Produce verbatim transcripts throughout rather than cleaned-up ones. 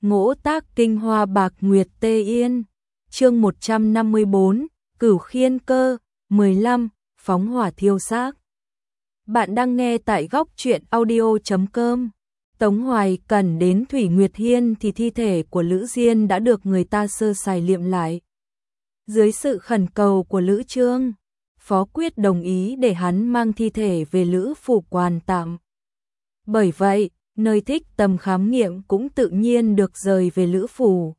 Ngỗ tác kinh hoa bạc nguyệt tê yên. Chương một trăm năm mươi bốn, Cửu Khiên Cơ. mười lăm. Phóng hỏa thiêu xác. Bạn đang nghe tại góc truyện audio chấm com. Tống Hoài Cẩn đến Thủy Nguyệt Hiên thì thi thể của Lữ Diên đã được người ta sơ sài liệm lại. Dưới sự khẩn cầu của Lữ Trương, Phó Quyết đồng ý để hắn mang thi thể về Lữ phủ quan tạm. Bởi vậy, nơi thích tầm khám nghiệm cũng tự nhiên được rời về Lữ phủ.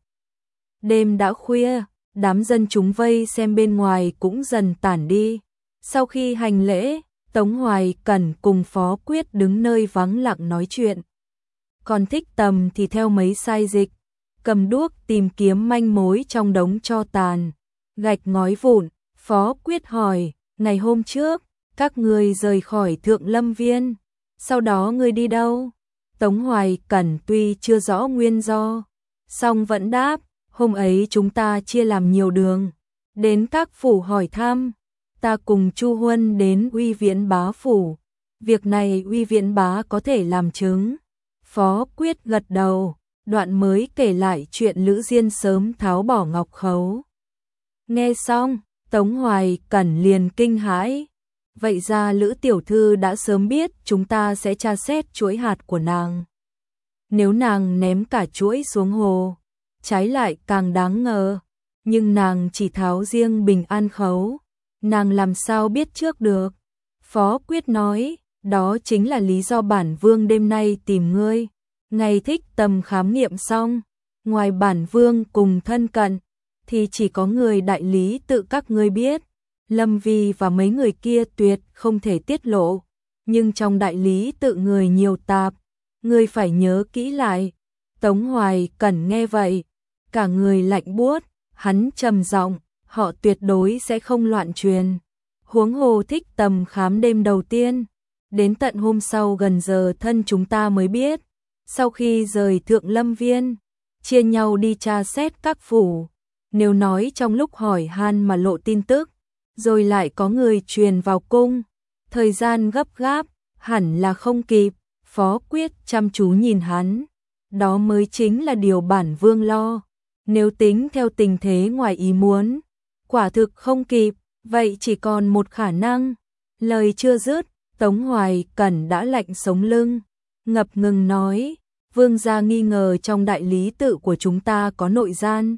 Đêm đã khuya, đám dân chúng vây xem bên ngoài cũng dần tản đi. Sau khi hành lễ, Tống Hoài Cẩn cùng Phó Quyết đứng nơi vắng lặng nói chuyện. Còn Thích Tầm thì theo mấy sai dịch, cầm đuốc tìm kiếm manh mối trong đống tro tàn, gạch ngói vụn. Phó Quyết hỏi, ngày hôm trước, các người rời khỏi Thượng Lâm Viên, sau đó người đi đâu? Tống Hoài Cẩn tuy chưa rõ nguyên do, song vẫn đáp, hôm ấy chúng ta chia làm nhiều đường, đến các phủ hỏi thăm. Ta cùng Chu Huân đến Uy Viễn Bá phủ, việc này Uy Viễn Bá có thể làm chứng. Phó Quyết gật đầu, đoạn mới kể lại chuyện Lữ Diên sớm tháo bỏ ngọc khấu. Nghe xong, Tống Hoài Cẩn liền kinh hãi. Vậy ra Lữ tiểu thư đã sớm biết chúng ta sẽ tra xét chuỗi hạt của nàng. Nếu nàng ném cả chuỗi xuống hồ, trái lại càng đáng ngờ. Nhưng nàng chỉ tháo riêng bình an khấu, nàng làm sao biết trước được? Phó Quyết nói, đó chính là lý do bản vương đêm nay tìm ngươi. Ngày Thích Tầm khám nghiệm xong, ngoài bản vương cùng thân cận, thì chỉ có người đại lý tự các ngươi biết. Lâm Vi và mấy người kia tuyệt không thể tiết lộ, nhưng trong đại lý tự người nhiều tạp, ngươi phải nhớ kỹ lại. Tống Hoài Cẩn nghe vậy, cả người lạnh buốt, hắn trầm giọng, họ tuyệt đối sẽ không loạn truyền. Huống hồ Thích Tầm khám đêm đầu tiên, đến tận hôm sau gần giờ thân chúng ta mới biết. Sau khi rời Thượng Lâm Viên, chia nhau đi tra xét các phủ. Nếu nói trong lúc hỏi han mà lộ tin tức, rồi lại có người truyền vào cung, thời gian gấp gáp, hẳn là không kịp. Phó Quyết chăm chú nhìn hắn, đó mới chính là điều bản vương lo. Nếu tính theo tình thế ngoài ý muốn, quả thực không kịp, vậy chỉ còn một khả năng. Lời chưa dứt, Tống Hoài Cẩn đã lạnh sống lưng, ngập ngừng nói, vương gia nghi ngờ trong đại lý tự của chúng ta có nội gian,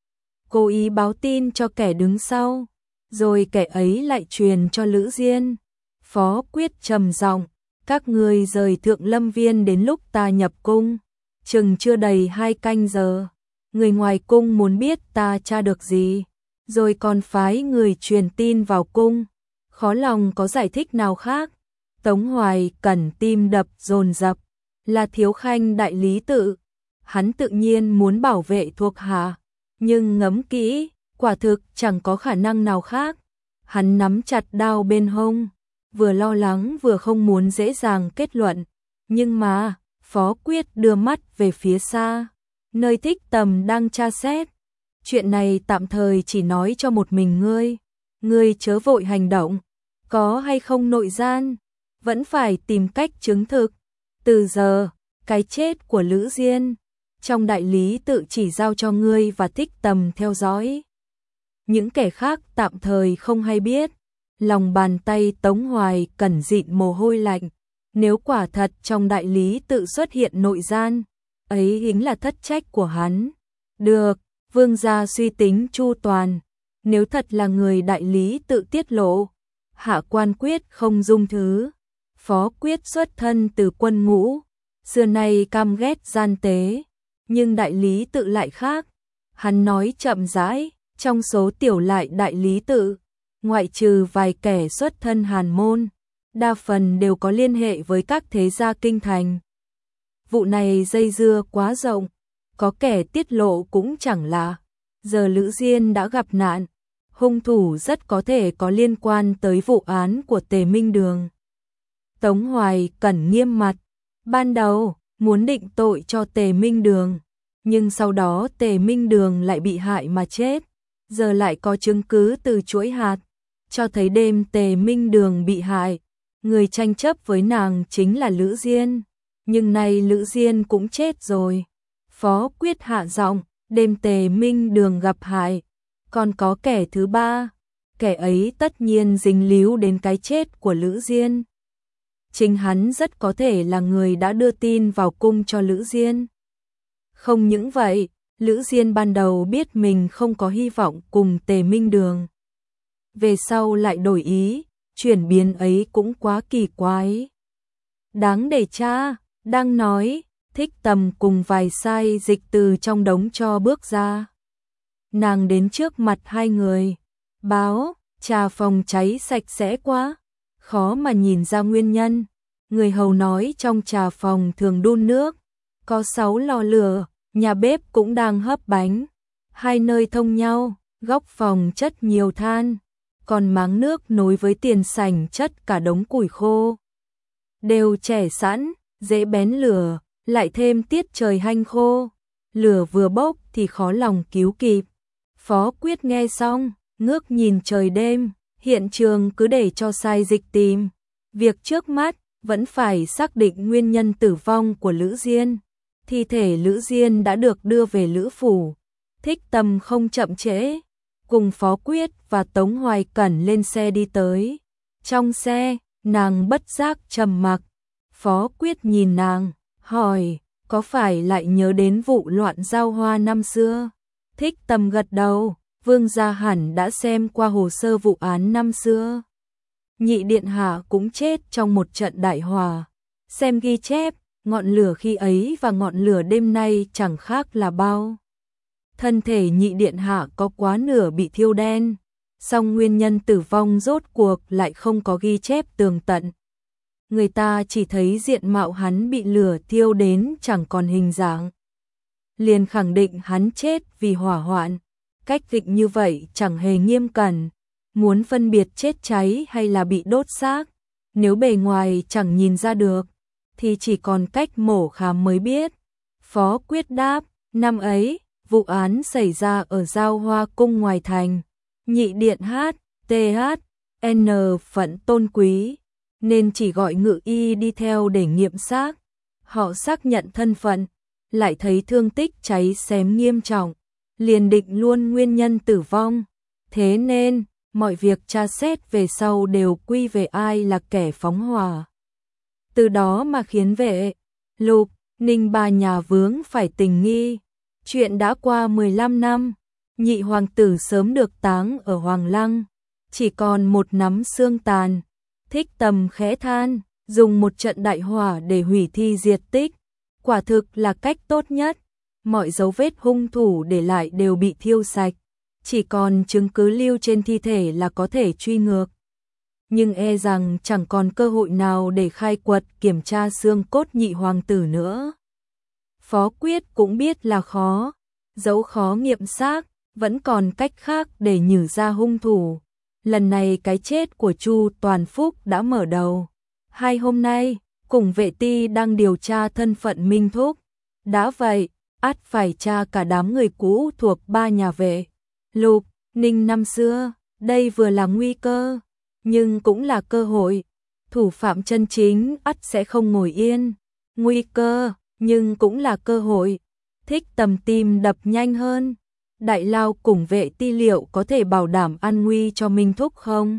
cố ý báo tin cho kẻ đứng sau, rồi kẻ ấy lại truyền cho Lữ Diên. Phó Quyết trầm giọng, các người rời Thượng Lâm Viên đến lúc ta nhập cung, chừng chưa đầy hai canh giờ. Người ngoài cung muốn biết ta tra được gì, rồi còn phái người truyền tin vào cung, khó lòng có giải thích nào khác. Tống Hoài Cẩn tim đập dồn dập, là thiếu khanh đại lý tự, hắn tự nhiên muốn bảo vệ thuộc hạ, nhưng ngẫm kỹ, quả thực chẳng có khả năng nào khác. Hắn nắm chặt đao bên hông, vừa lo lắng vừa không muốn dễ dàng kết luận. Nhưng mà, Phó Quyết đưa mắt về phía xa, nơi Thích Tầm đang tra xét. Chuyện này tạm thời chỉ nói cho một mình ngươi, ngươi chớ vội hành động, có hay không nội gian, vẫn phải tìm cách chứng thực. Từ giờ, cái chết của Lữ Diên, trong đại lý tự chỉ giao cho ngươi và Thích Tầm theo dõi. Những kẻ khác tạm thời không hay biết. Lòng bàn tay Tống Hoài Cẩn dịn mồ hôi lạnh. Nếu quả thật trong đại lý tự xuất hiện nội gian, ấy chính là thất trách của hắn. Được, vương gia suy tính chu toàn. Nếu thật là người đại lý tự tiết lộ, hạ quan quyết không dung thứ. Phó Quyết xuất thân từ quân ngũ, xưa nay căm ghét gian tế, nhưng đại lý tự lại khác. Hắn nói chậm rãi, trong số tiểu lại đại lý tự, ngoại trừ vài kẻ xuất thân hàn môn, đa phần đều có liên hệ với các thế gia kinh thành. Vụ này dây dưa quá rộng, có kẻ tiết lộ cũng chẳng lạ. Giờ Lữ Diên đã gặp nạn, hung thủ rất có thể có liên quan tới vụ án của Tề Minh Đường. Tống Hoài Cẩn nghiêm mặt, ban đầu muốn định tội cho Tề Minh Đường, nhưng sau đó Tề Minh Đường lại bị hại mà chết. Giờ lại có chứng cứ từ chuỗi hạt, cho thấy đêm Tề Minh Đường bị hại, người tranh chấp với nàng chính là Lữ Diên. Nhưng nay Lữ Diên cũng chết rồi. Phó Quyết hạ giọng, đêm Tề Minh Đường gặp hại, còn có kẻ thứ ba, kẻ ấy tất nhiên dính líu đến cái chết của Lữ Diên. Chính hắn rất có thể là người đã đưa tin vào cung cho Lữ Diên. Không những vậy, Lữ Diên ban đầu biết mình không có hy vọng cùng Tề Minh Đường. Về sau lại đổi ý, chuyển biến ấy cũng quá kỳ quái. Đáng để tra, đang nói, Thích Tầm cùng vài sai dịch từ trong đống cho bước ra. Nàng đến trước mặt hai người, báo, trà phòng cháy sạch sẽ quá, khó mà nhìn ra nguyên nhân. Người hầu nói trong trà phòng thường đun nước, có sáu lò lửa, nhà bếp cũng đang hấp bánh. Hai nơi thông nhau, góc phòng chất nhiều than, còn máng nước nối với tiền sảnh chất cả đống củi khô. Đều trẻ sẵn, dễ bén lửa, lại thêm tiết trời hanh khô. Lửa vừa bốc thì khó lòng cứu kịp. Phó Quyết nghe xong, ngước nhìn trời đêm, hiện trường cứ để cho sai dịch tìm. Việc trước mắt vẫn phải xác định nguyên nhân tử vong của Lữ Diên. Thi thể Lữ Diên đã được đưa về Lữ phủ. Thích Tầm không chậm trễ, cùng Phó Quyết và Tống Hoài Cẩn lên xe đi tới. Trong xe, nàng bất giác trầm mặc. Phó Quyết nhìn nàng, hỏi, có phải lại nhớ đến vụ loạn giao hoa năm xưa? Thích Tầm gật đầu, vương gia hẳn đã xem qua hồ sơ vụ án năm xưa. Nhị điện hạ cũng chết trong một trận đại hỏa. Xem ghi chép, ngọn lửa khi ấy và ngọn lửa đêm nay chẳng khác là bao. Thân thể nhị điện hạ có quá nửa bị thiêu đen, song nguyên nhân tử vong rốt cuộc lại không có ghi chép tường tận. Người ta chỉ thấy diện mạo hắn bị lửa thiêu đến chẳng còn hình dáng. Liền khẳng định hắn chết vì hỏa hoạn. Cách định như vậy chẳng hề nghiêm cẩn. Muốn phân biệt chết cháy hay là bị đốt xác, nếu bề ngoài chẳng nhìn ra được, thì chỉ còn cách mổ khám mới biết. Phó Quyết đáp, năm ấy, vụ án xảy ra ở Giao Hoa Cung ngoài thành. Nhị điện hát, tê hát, N phận tôn quý, nên chỉ gọi ngự y đi theo để nghiệm xác. Họ xác nhận thân phận, lại thấy thương tích cháy xém nghiêm trọng, liền định luôn nguyên nhân tử vong. Thế nên, mọi việc tra xét về sau đều quy về ai là kẻ phóng hỏa. Từ đó mà khiến Vệ, Lục, Ninh ba nhà vướng phải tình nghi. Chuyện đã qua mười lăm năm, nhị hoàng tử sớm được táng ở Hoàng Lăng, chỉ còn một nắm xương tàn. Thích Tầm khẽ than, dùng một trận đại hỏa để hủy thi diệt tích, quả thực là cách tốt nhất. Mọi dấu vết hung thủ để lại đều bị thiêu sạch, chỉ còn chứng cứ lưu trên thi thể là có thể truy ngược. Nhưng e rằng chẳng còn cơ hội nào để khai quật kiểm tra xương cốt nhị hoàng tử nữa. Phó Quyết cũng biết là khó, dẫu khó nghiệm xác, vẫn còn cách khác để nhử ra hung thủ. Lần này cái chết của Chu Toàn Phúc đã mở đầu. Hai hôm nay, cùng Vệ Ti đang điều tra thân phận Minh Thúc. Đã vậy, ắt phải tra cả đám người cũ thuộc ba nhà Vệ, Lục, Ninh năm xưa. Đây vừa là nguy cơ, nhưng cũng là cơ hội. Thủ phạm chân chính ắt sẽ không ngồi yên. Nguy cơ, nhưng cũng là cơ hội. Thích Tầm tim đập nhanh hơn. Đại Lao cùng Vệ Ti liệu có thể bảo đảm an nguy cho Minh Thúc không?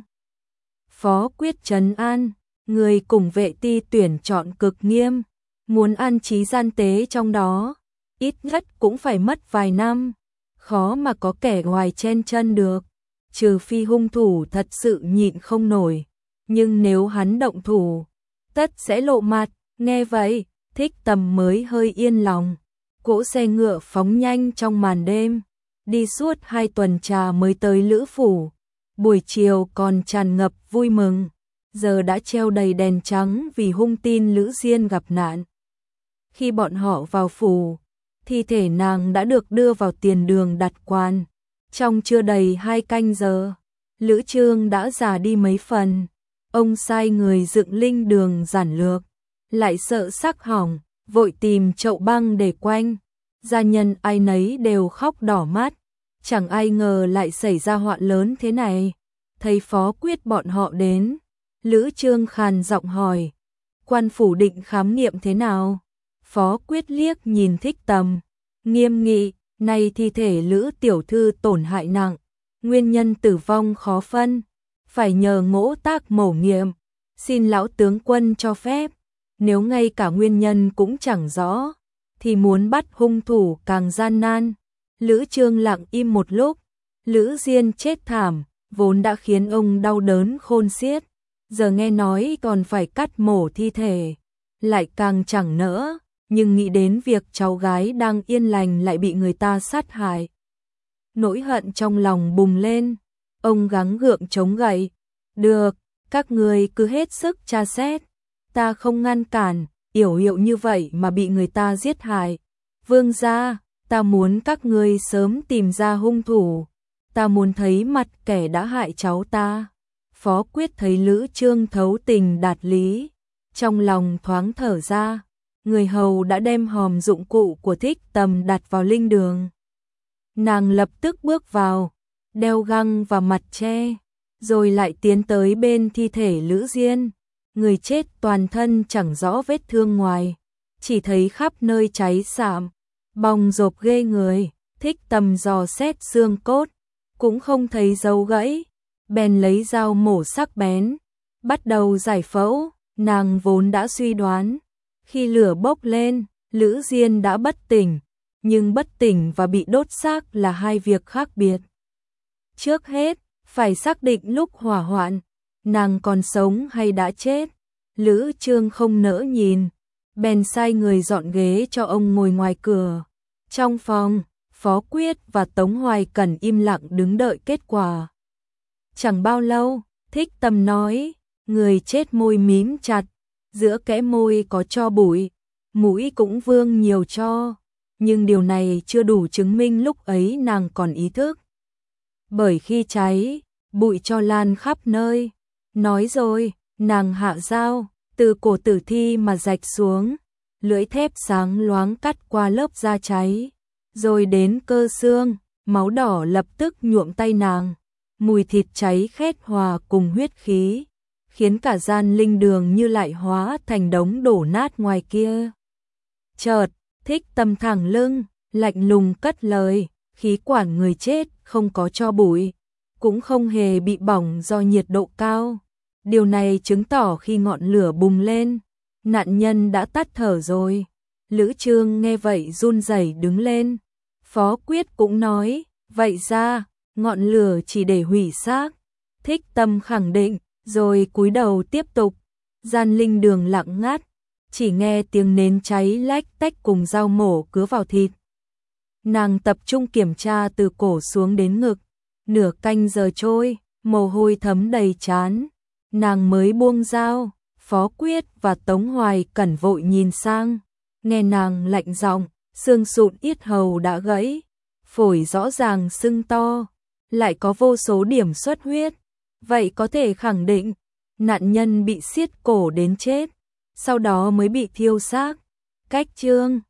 Phó Quyết trấn an, người cùng Vệ Ti tuyển chọn cực nghiêm, muốn an trí gian tế trong đó, ít nhất cũng phải mất vài năm, khó mà có kẻ ngoài chen chân được, trừ phi hung thủ thật sự nhịn không nổi, nhưng nếu hắn động thủ, tất sẽ lộ mặt. Nghe vậy, Thích Tầm mới hơi yên lòng. Cỗ xe ngựa phóng nhanh trong màn đêm, đi suốt hai tuần trà mới tới Lữ phủ. Buổi chiều còn tràn ngập vui mừng, giờ đã treo đầy đèn trắng vì hung tin Lữ Diên gặp nạn. Khi bọn họ vào phủ, thi thể nàng đã được đưa vào tiền đường đặt quan. Trong chưa đầy hai canh giờ, Lữ Trương đã già đi mấy phần. Ông sai người dựng linh đường giản lược, lại sợ sắc hỏng, vội tìm chậu băng để quanh. Gia nhân ai nấy đều khóc đỏ mắt, chẳng ai ngờ lại xảy ra họa lớn thế này. Thấy Phó Quyết bọn họ đến, Lữ Trương khàn giọng hỏi, quan phủ định khám nghiệm thế nào? Phó Quyết liếc nhìn Thích Tầm, nghiêm nghị, này thi thể Lữ tiểu thư tổn hại nặng, nguyên nhân tử vong khó phân, phải nhờ ngỗ tác mổ nghiệm, xin lão tướng quân cho phép, nếu ngay cả nguyên nhân cũng chẳng rõ, thì muốn bắt hung thủ càng gian nan. Lữ Chương lặng im một lúc, Lữ Diên chết thảm, vốn đã khiến ông đau đớn khôn xiết, giờ nghe nói còn phải cắt mổ thi thể, lại càng chẳng nỡ, nhưng nghĩ đến việc cháu gái đang yên lành lại bị người ta sát hại. Nỗi hận trong lòng bùng lên, ông gắng gượng chống gậy, được, các người cứ hết sức tra xét, ta không ngăn cản, yểu hiệu như vậy mà bị người ta giết hại. Vương gia, ta muốn các ngươi sớm tìm ra hung thủ, ta muốn thấy mặt kẻ đã hại cháu ta. Phó Quyết thấy Lữ Chương thấu tình đạt lý, trong lòng thoáng thở ra, người hầu đã đem hòm dụng cụ của Thích Tầm đặt vào linh đường. Nàng lập tức bước vào, đeo găng và mặt che, rồi lại tiến tới bên thi thể Lữ Diên. Người chết toàn thân chẳng rõ vết thương ngoài, chỉ thấy khắp nơi cháy xạm, bong rộp ghê người. Thích Tầm dò xét xương cốt, cũng không thấy dấu gãy, bèn lấy dao mổ sắc bén, bắt đầu giải phẫu. Nàng vốn đã suy đoán, khi lửa bốc lên, Lữ Diên đã bất tỉnh, nhưng bất tỉnh và bị đốt xác là hai việc khác biệt. Trước hết, phải xác định lúc hỏa hoạn, nàng còn sống hay đã chết. Lữ Chương không nỡ nhìn, bèn sai người dọn ghế cho ông ngồi ngoài cửa. Trong phòng, Phó Quyết và Tống Hoài Cẩn im lặng đứng đợi kết quả. Chẳng bao lâu, Thích Tầm nói, người chết môi mím chặt, giữa kẽ môi có tro bụi, mũi cũng vương nhiều tro, nhưng điều này chưa đủ chứng minh lúc ấy nàng còn ý thức. Bởi khi cháy, bụi tro lan khắp nơi. Nói rồi, nàng hạ dao, từ cổ tử thi mà rạch xuống, lưỡi thép sáng loáng cắt qua lớp da cháy, rồi đến cơ xương, máu đỏ lập tức nhuộm tay nàng, mùi thịt cháy khét hòa cùng huyết khí, khiến cả gian linh đường như lại hóa thành đống đổ nát ngoài kia. Chợt, Thích Tầm thẳng lưng, lạnh lùng cất lời, khí quản người chết không có tro bụi, cũng không hề bị bỏng do nhiệt độ cao. Điều này chứng tỏ khi ngọn lửa bùng lên, nạn nhân đã tắt thở rồi. Lữ Chương nghe vậy run rẩy đứng lên. Phó Quyết cũng nói, vậy ra, ngọn lửa chỉ để hủy xác. Thích Tầm khẳng định, rồi cúi đầu tiếp tục. Gian linh đường lặng ngắt, chỉ nghe tiếng nến cháy lách tách cùng dao mổ cứa vào thịt. Nàng tập trung kiểm tra từ cổ xuống đến ngực. Nửa canh giờ trôi, mồ hôi thấm đầy trán. Nàng mới buông dao. Phó Quyết và Tống Hoài Cẩn vội nhìn sang, nghe nàng lạnh giọng, xương sụn yết hầu đã gãy, phổi rõ ràng sưng to, lại có vô số điểm xuất huyết. Vậy có thể khẳng định, nạn nhân bị siết cổ đến chết, sau đó mới bị thiêu xác. Cách chương